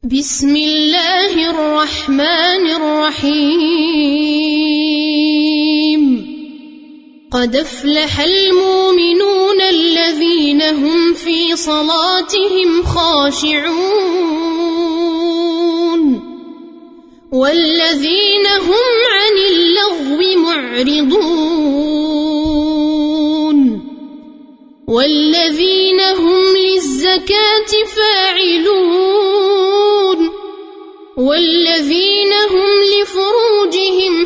بسم الله الرحمن الرحيم قد أفلح المؤمنون الذين هم في صلاتهم خاشعون والذين هم عن اللغو معرضون والذين هم للزكاة فاعلون والذين هم لفروجهم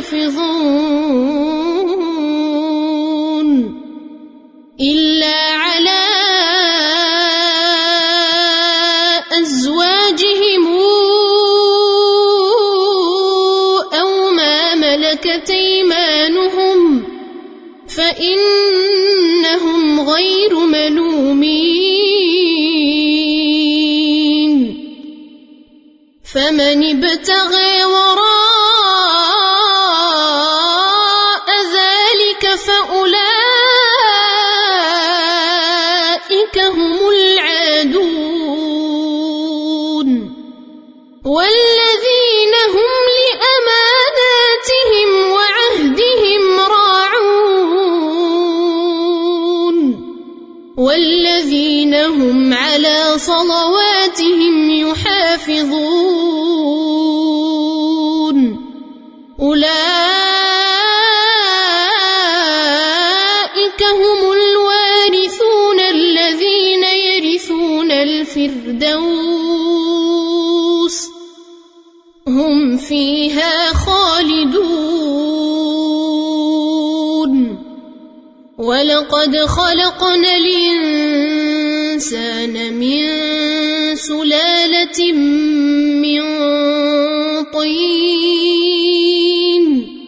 حافظون إلا على أزواجهم أو ما ملكت أيمانهم فإنهم غير ملومين فمن ابتغى وراء ذلك فأولئك هم العادون والذين هم لأماناتهم وعهدهم راعون والذين هم على صلواتهم يحافظون أولئك هم الوارثون الذين يرثون الفردوس هم فيها خالدون ولقد خلقنا الإنسان من سلالة من طين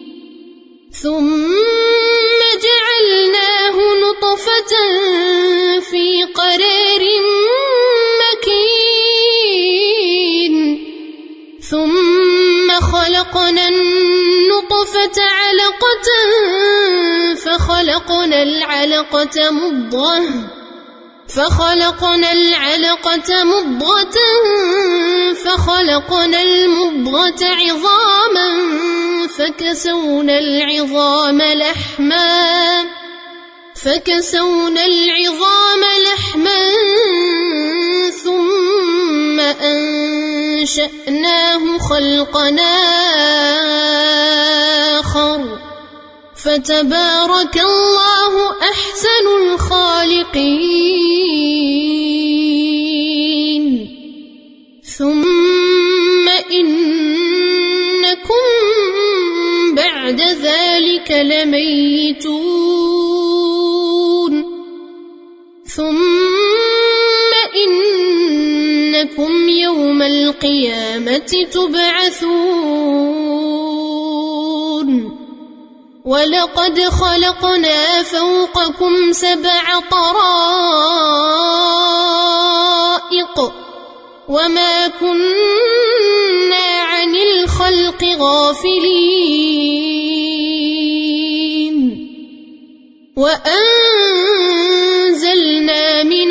ثم جعلناه نطفة في قرار مكين ثم خلقنا النطفة علقة فخلقنا العلقة مضغة فخلقنا المضغة عظاما فكسونا العظام لحما ثم أنشأناه خلقا آخر فتبارك الله أحسن الخالقين ثم إنكم بعد ذلك لميتون ثم إنكم يوم القيامة تبعثون ولقد خلقنا فوقكم 7 طرائق وما كنا عن الخلق غافلين وأنزلنا من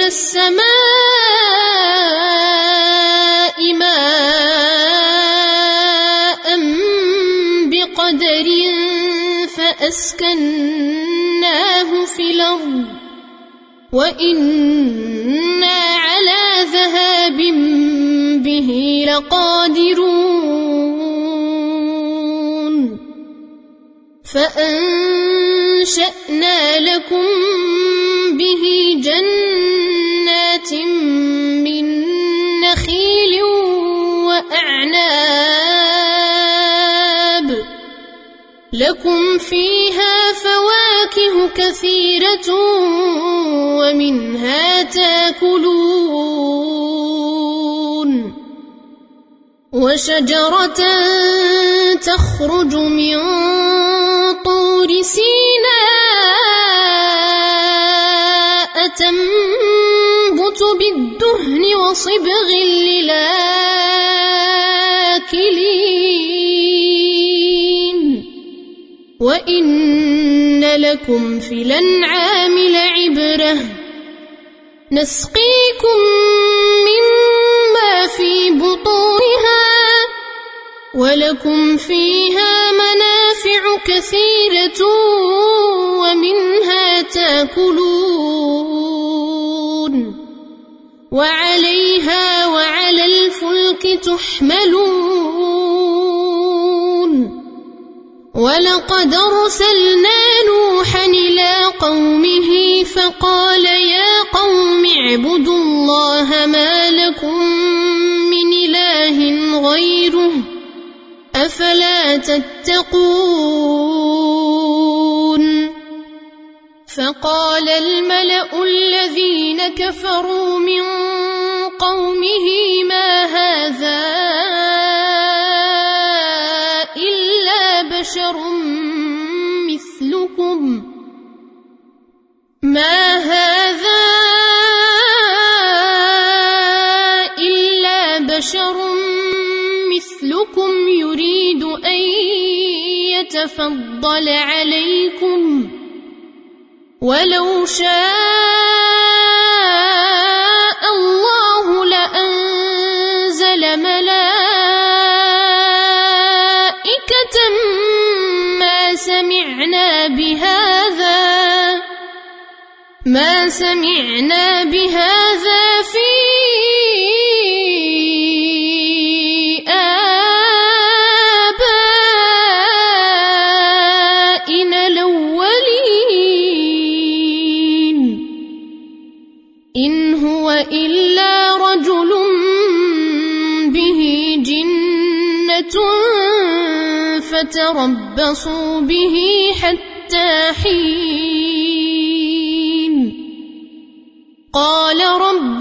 السماء ماء بقدر فأسكناه في الأرض وإنا على ذهاب به لقادرون فأنشأنا لكم به جنات من نخيل وأعناب لكم فيها فواكه كثيرة ومنها تاكلون وشجرة تخرج من طور سيناء تنبت بالدهن وصبغ للآكلين وإن لكم في الأنعام لعبرة نسقيكم مما في بطونها ولكم فيها منافع كثيرة ومنها تأكلون وعليها وعلى الفلك تحملون ولقد أرسلنا نوحا إلى قومه فقال يا قوم اعبدوا الله ما لكم من إله غيره أفلا تتقون فقال الملأ الذين كفروا من قومه ما هذا إلا بشر مثلكم يريد أن يتفضل عليكم ولو شاء الله لأنزل ملائكة ما سمعنا بهذا في آبائنا الأولين إن هو إلا رجل به جنة فتربصوا به حتى حين قال رب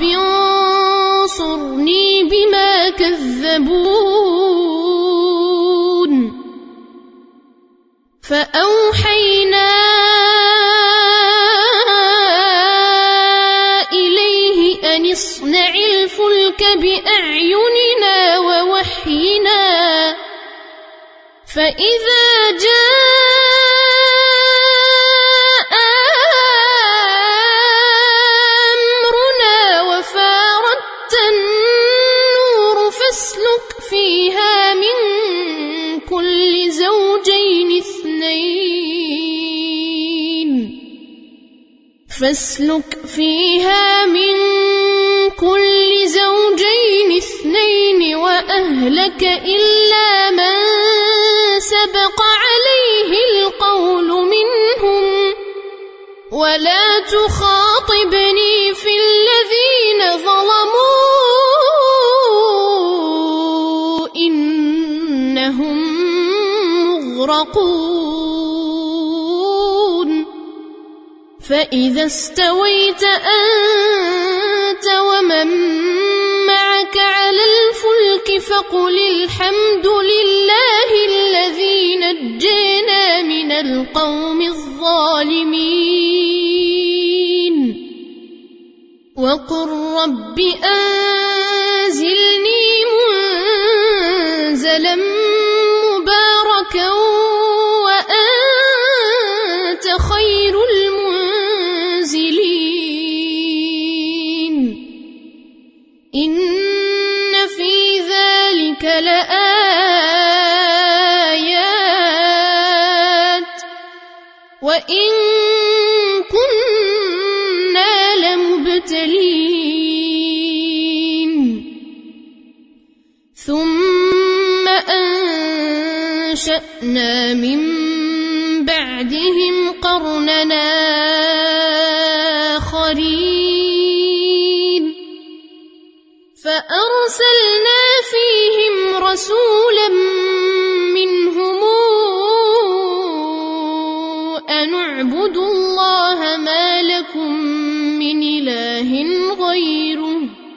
انصرني بما كذبون فأوحينا إليه أن اصنع الفلك بأعيننا ووحينا فإذا جاء أمرنا وفاردت النور فاسلك فيها من كل زوجين اثنين وأهلك إلا من سبق عليه القول منهم ولا تخاطبني في الذين ظلموا إنهم مغرقون فإذا استويت أنت ومن معك على الفلك فقل الحمد لله الذي نجينا من القوم الظالمين وقل رب أنزلني منزلا مباركا وأنت خير المنزلين إن في ذلك لآيات وإن كنا لمبتلين ثم أنشأنا من بعدهم قرننا آخرين فأرسلنا فيهم رسولا منهم أن اعبدوا الله ما لكم من إله غيره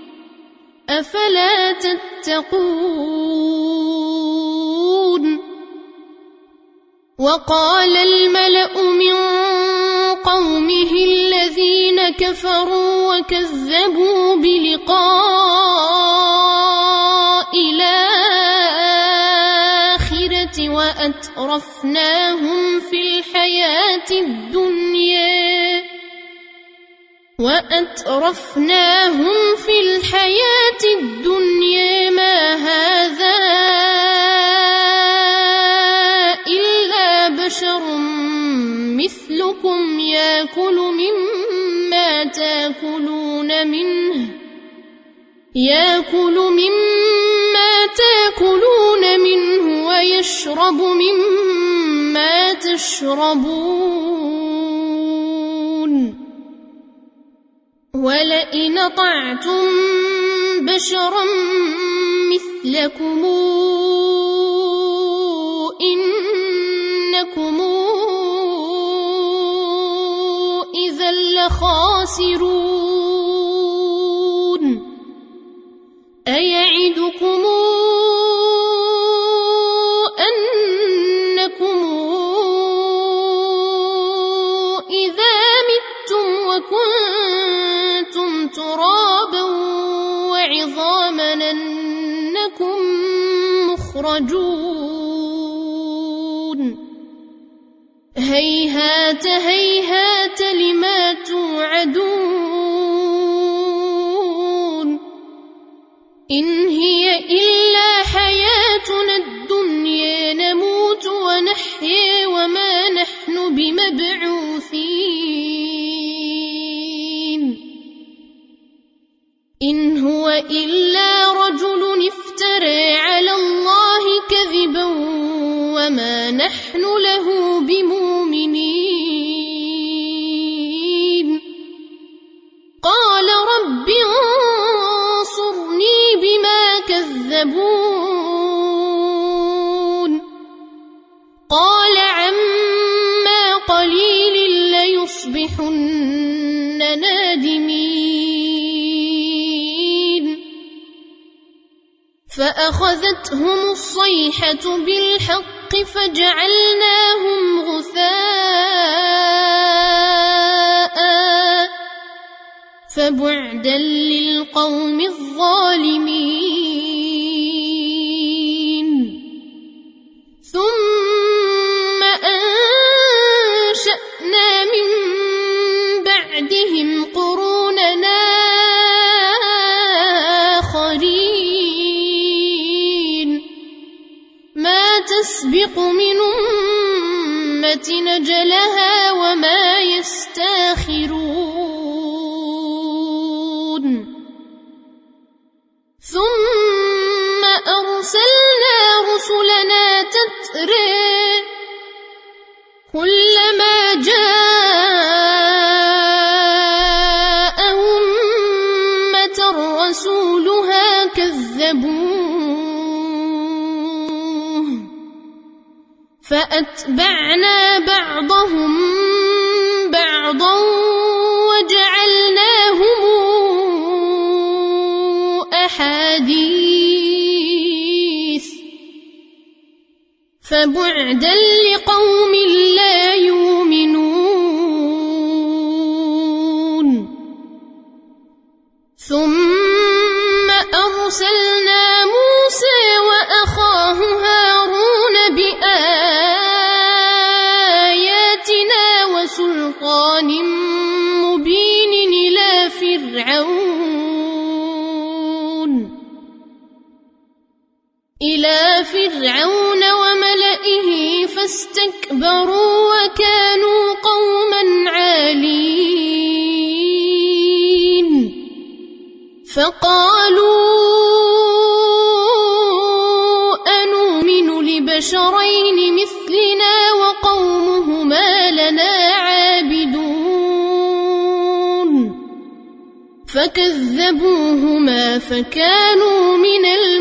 أفلا تتقون وقال الملأ من قومه الذين كفروا وكذبوا بلقاء الآخرة وأترفناهم في الحياة الدنيا ما هذا يأكل مما تأكلون منه ويشرب مما تشربون ولئن أطعتم بشرا مثلكم إنكم إذا لخاسرون أيعدكم أنكم إذا متم وكنتم ترابا وعظاما أنكم مخرجون هيهات هيهات لما توعدون إن هي إلا حياتنا الدنيا نموت ونحيا وما نحن بمبعوثين إن هو إلا رجل افترى على الله كذبا وما نحن له بمؤمنين قال رب انصرني بما كذبون قال عما قليل ليصبحن نادمين فأخذتهم الصيحة بالحق فجعلناهم غثاء فبعدا للقوم الظالمين ثم أنشأنا من بعدهم قروننا آخرين ما تسبق من أمة أجلها وما يستاخرون ثم أرسلنا رسلنا تترى كلما جاء أمة رسولها كذبوه فأتبعنا بعضهم بعضا وجعلناهم أحاديث فبعدا لقوم لا يؤمنون ثم أرسلنا موسى وأخاه هارون بآياتنا وسلطان مبين إلى فرعون وملئه فاستكبروا وكانوا قوما عالين فقالوا أنؤمن لبشرين مثلنا وقومهما لنا عابدون فكذبوهما فكانوا من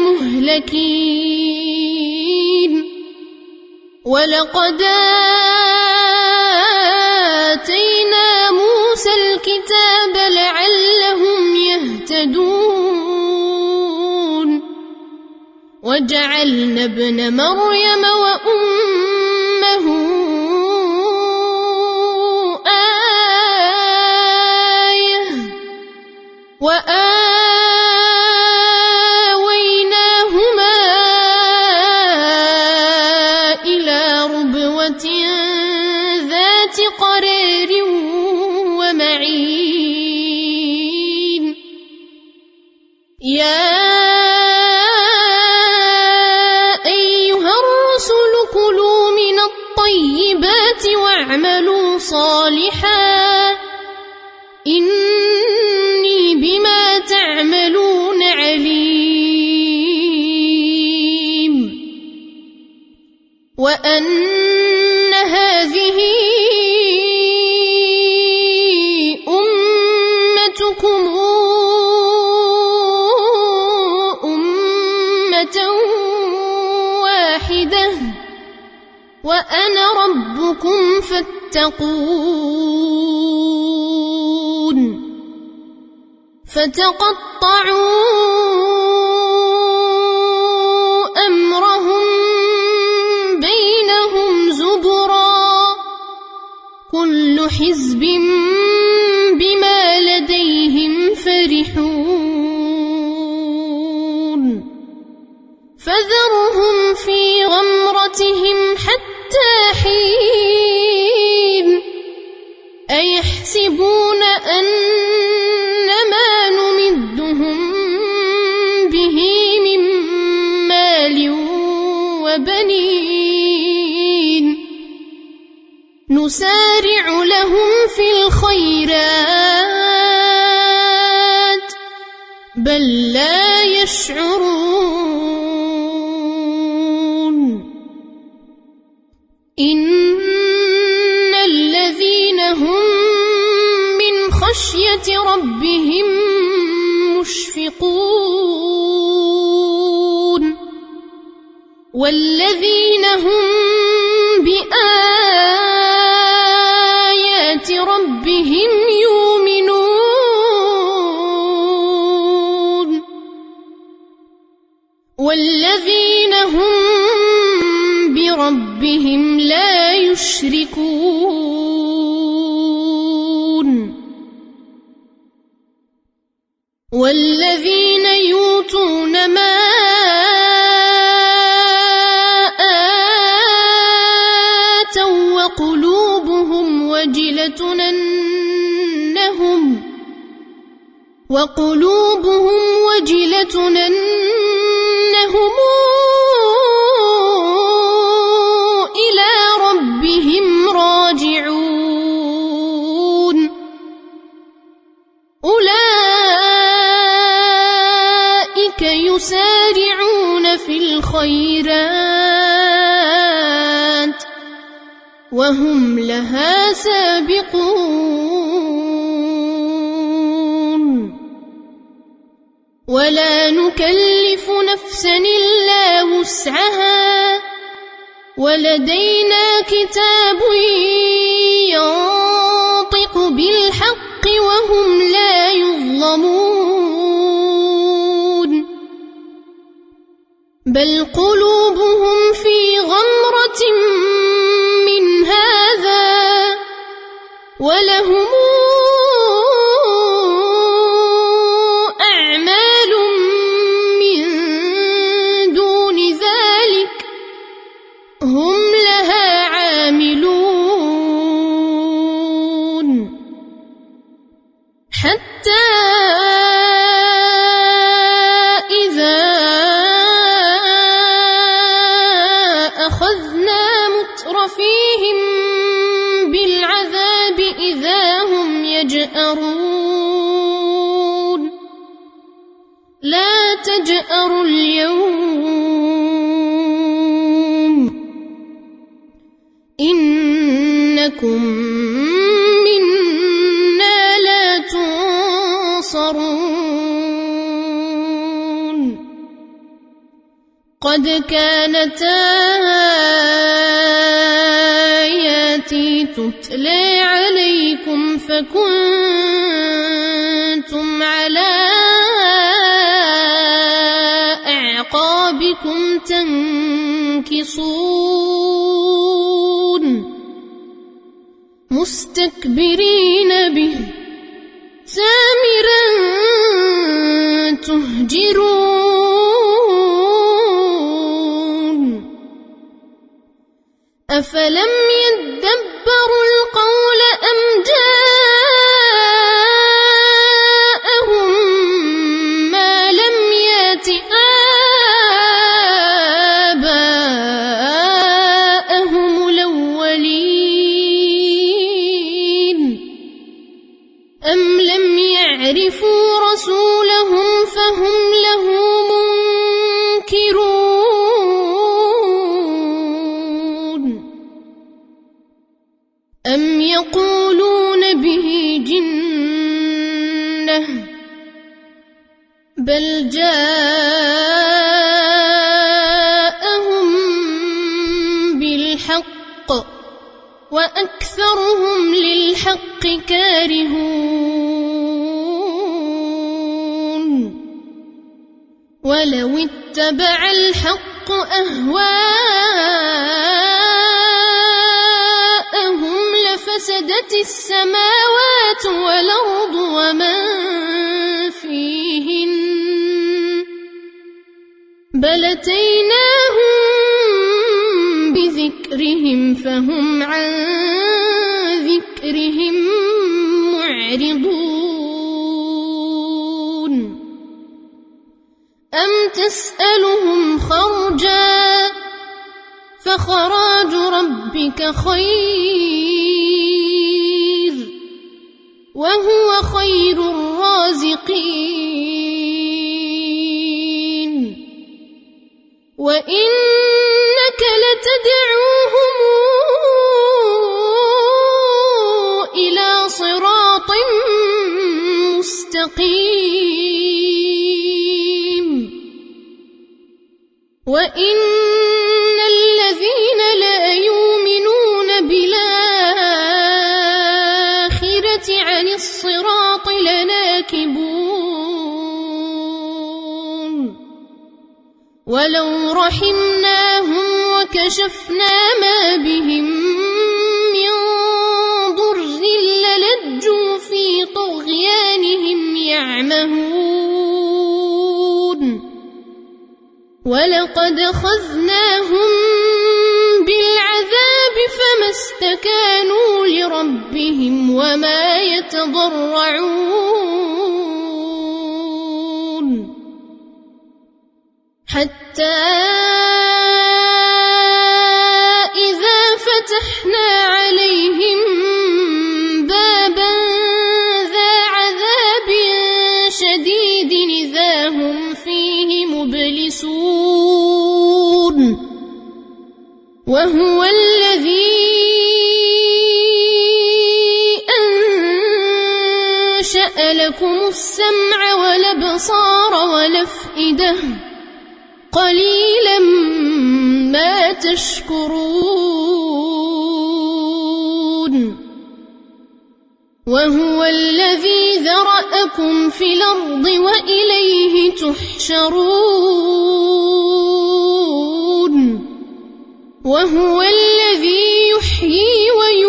المهلكين ولقد آتينا موسى الكتاب لعلهم يهتدون وجعلنا ابن مريم وأمه آية وآويناهما إلى ربوة ذات قرار ومعين يا أيها الرسل كلوا من الطيبات واعملوا صالحا إني بما تعملون عليم وأن هذه أمتكم أمة واحدة وأنا ربكم فاتقون فتقطعوا أمرهم بينهم زبرا كل حزب بما لديهم فرحون فذرهم في غمرتهم حتى حين أيحسبون أنما نمدهم به من مال وبنين نسارع لهم في الخيرات بل لا يشعرون إن الذين هم من خشية ربهم مشفقون والذين هم بآيات ربهم يؤمنون والذين هم بربهم لا يشركون والذين يؤتون ما آتوا وقلوبهم وجلة أنهم إلى ربهم راجعون أولئك يسارعون في الخيرات وهم لها سابقون ولا نكلف نفسا إلا وسعها ولدينا كتاب ينطق بالحق وهم لا يظلمون بل قلوبهم في غمرة من هذا ولهم أعمال من دون ذلك هم لها عاملون حتى إذا أخذنا مترفيهم بالعذاب إذا هم يجأرون لا تجأروا اليوم إنكم منا لا تنصرون قد كانت آياتي تتلى عليكم فكنتم على أعقابكم تنكصون مستكبرين به سامرا تهجرون أفلم يدبروا القول أم جاءهم ما لم يأت آباءهم الأولين أم لم يعرفوا رسولهم فهم له منكرون بل جاءهم بالحق وأكثرهم للحق كارهون ولو اتبع الحق أهواءهم لفسدت السماوات والأرض ومن فيهن بل أتيناهم بذكرهم فهم عن ذكرهم معرضون أم تسألهم خرجا فخراج ربك خير وهو خير الرازقين وإنك لتدعوهم إلى صراط مستقيم وإن الذين لا يؤمنون بالآخرة عن الصراط لناكبون ولو رحمناهم وكشفنا ما بهم من ضر للجوا في طغيانهم يعمهون ولقد أخذناهم بالعذاب فما استكانوا لربهم وما يتضرعون حتى إذا فتحنا عليهم بابا ذا عذاب شديد إذا هم فيه مبلسون وهو الذي أنشأ لكم السمع والأبصار والأفئدة قليلا ما تشكرون وهو الذي ذرأكم في الأرض وإليه تحشرون وهو الذي يحيي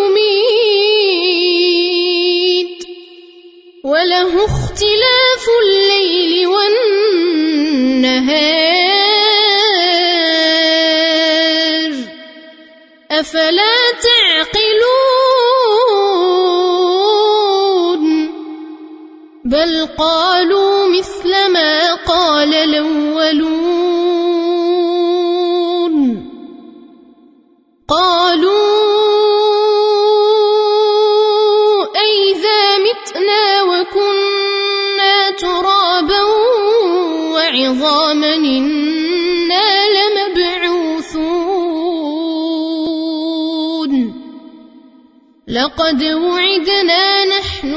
ويميت وله اختلاف الليل والنهار أفلا تعقلون بل قالوا مثل ما قال الأولون قالوا أئذا متنا وكنا ترابا وعظاما إنا لمبعوثون لقد وعدنا نحن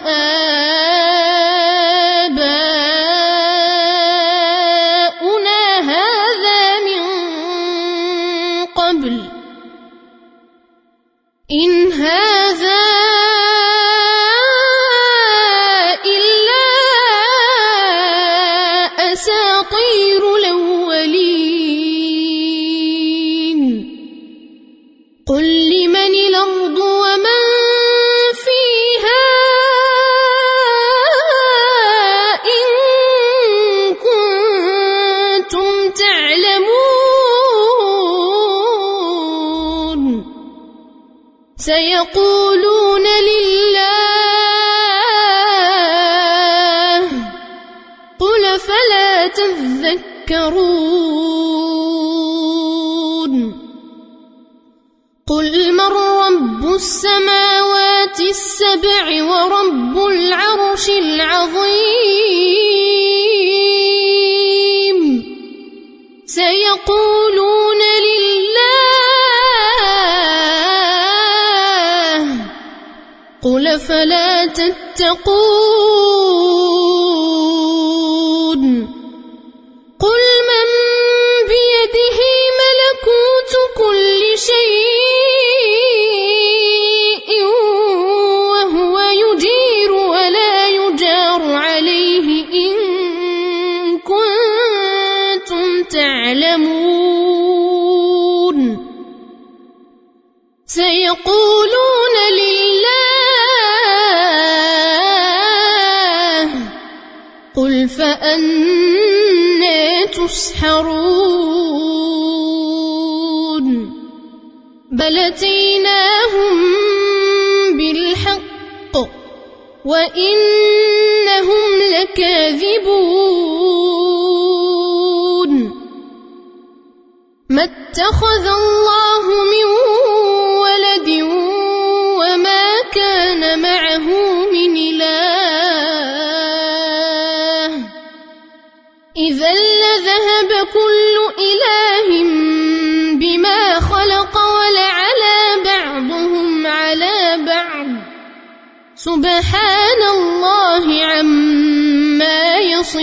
وآباؤنا هذا من قبل إن هذا إلا أساطير الأولين قل لمن الأرض ومن فيها إن كنتم تعلمون سيقولون لله قل فلا تذكرون قل من رب السماوات السبع ورب العرش العظيم سيقولون لله قل فلا تتقون تعلمون سيقولون لله قل فأنى تسحرون بل أتيناهم بالحق وإنهم لكاذبون ما اتخذ الله من ولد وما كان معه من إله إذا لذهب كل إله بما خلق ولعلى بعضهم على بعض سبحان الله عما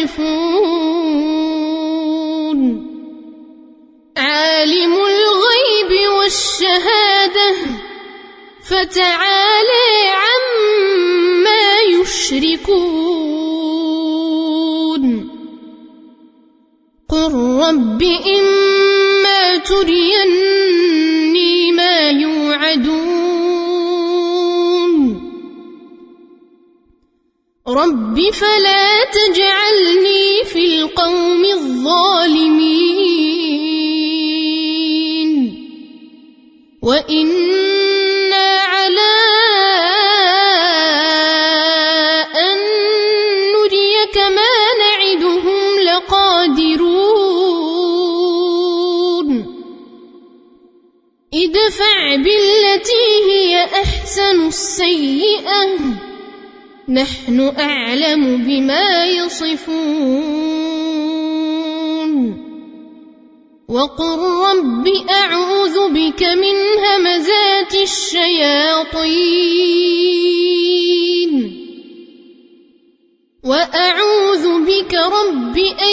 يصفون عالم الغيب والشهادة فتعالى عما يشركون قل رب إما تريني ما يوعدون رب فلا تجعلني في القوم الظالمين وإنا على أن نريك ما نعدهم لقادرون ادفع بالتي هي أحسن السيئة نحن أعلم بما يصفون وقل رب أعوذ بك من همزات الشياطين وأعوذ بك رب أن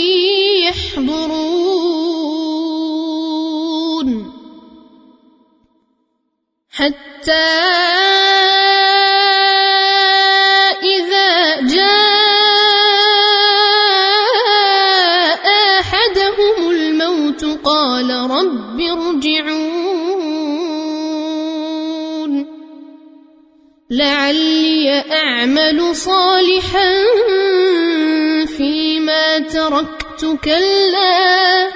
يحضرون حتى قال رب ارجعون لعلي أعمل صالحا فيما تركت كلا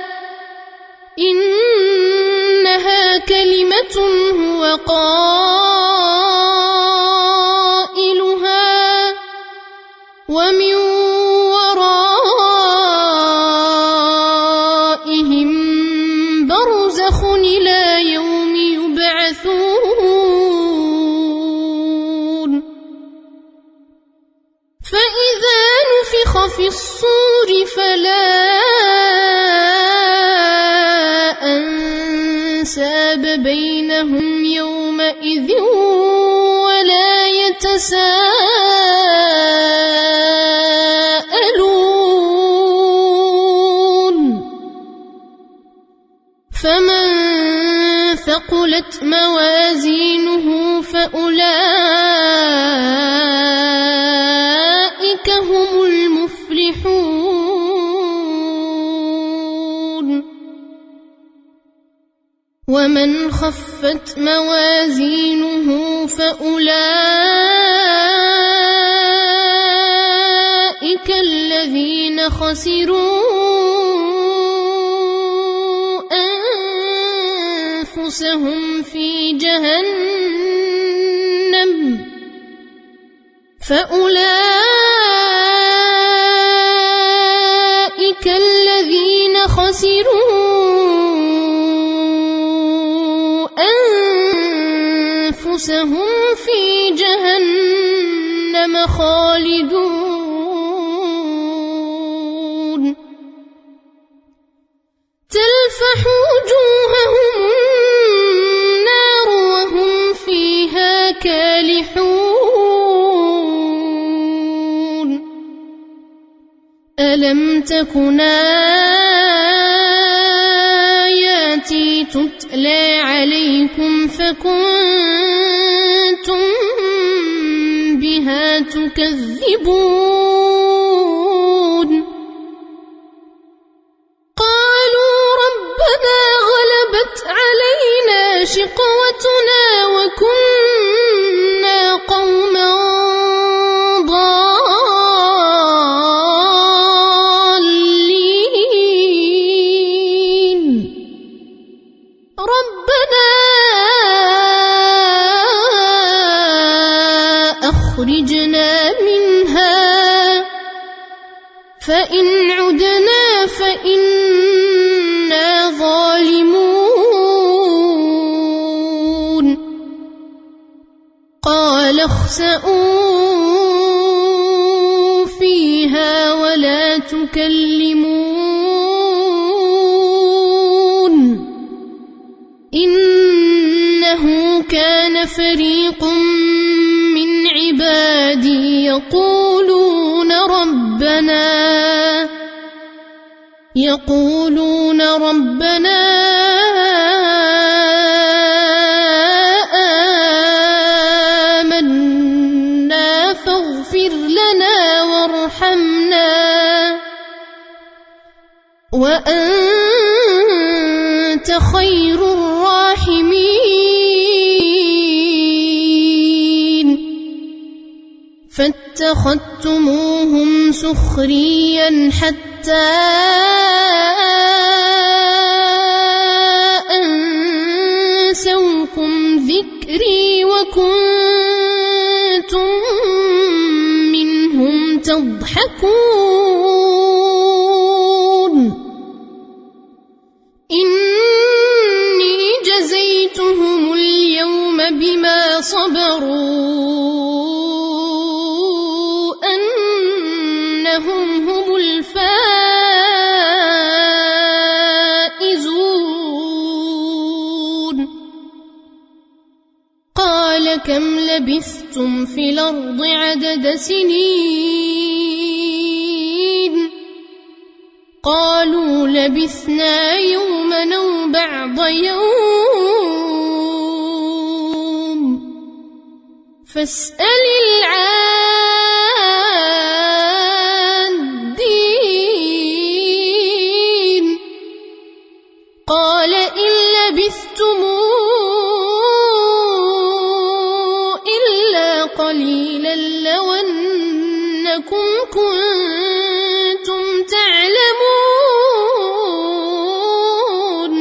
إنها كلمة هو قائلها ومن إلى يوم يبعثون فإذا نفخ في الصور فلا أنساب بينهم يومئذ ولا يتساءلون فمن ثقلت موازينه فأولئك هم المفلحون ومن خفت موازينه فأولئك الذين خسروا أنفسهم في جهنم فأولئك الذين خسروا أنفسهم في جهنم خالدون تلفح وجوههم النار وهم فيها كالحون ألم تكن آياتي تتلى عليكم فكنتم بها تكذبون قالوا شقوتنا وكنا قوما ضالين ربنا أخرجنا منها فإن عدنا فإنا ظالمون قال اخسئوا فيها ولا تكلمون إنه كان فريق من عبادي يقولون ربنا آمنا فاغفر لنا وارحمنا وأنت خير الراحمين فاتخذتموهم سخريا حتى أنسوكم ذكري وكنتم منهم تضحكون إني جزيتهم اليوم بما صبروا أنهم هم الفائزون قال كم لبثتم في الأرض عدد سنين قالوا لبثنا يوما أو بعض يوم فاسأل العادين قال إن لبثتم إلا قليلا لو أنكم كنتم تعلمون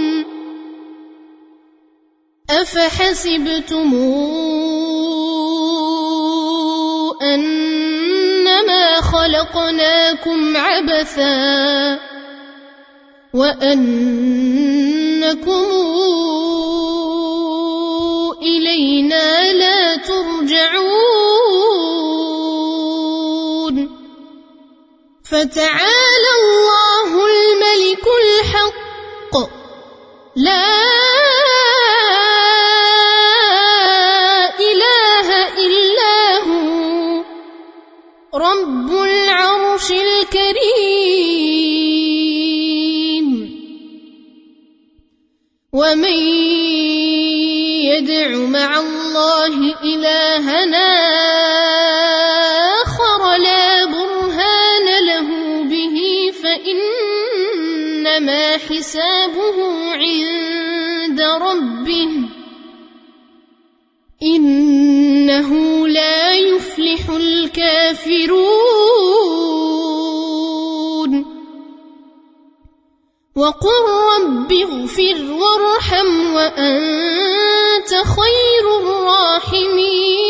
أفحسبتم أنما خلقناكم عبثا وأنكم إلينا لا ترجعون فتعالى الله الملك الحق لا إله إلا هو رب العرش الكريم ومن يدع مع الله إلهنا آخر لا برهان له به فإنما حسابه عند ربه إنه لا يفلح الكافرون وقل رب اغفر وارحم وأنت خير الراحمين